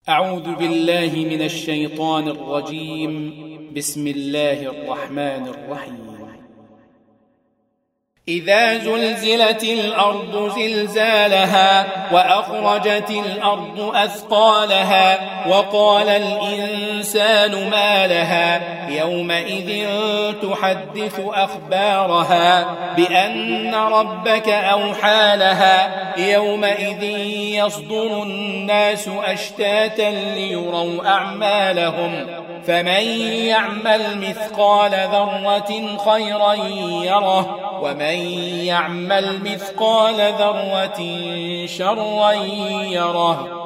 أعوذ بالله من الشيطان الرجيم. بسم الله الرحمن الرحيم. إذا زلزلت الأرض زلزالها وأخرجت الأرض أثقالها وقال الإنسان ما لها يومئذ تحدث أخبارها بأن ربك أوحى لها يومئذ يصدر الناس أشتاتا ليروا أعمالهم فمن يعمل مثقال ذرة خيرا يره ومن يعمل مثقال ذرة شرا يره.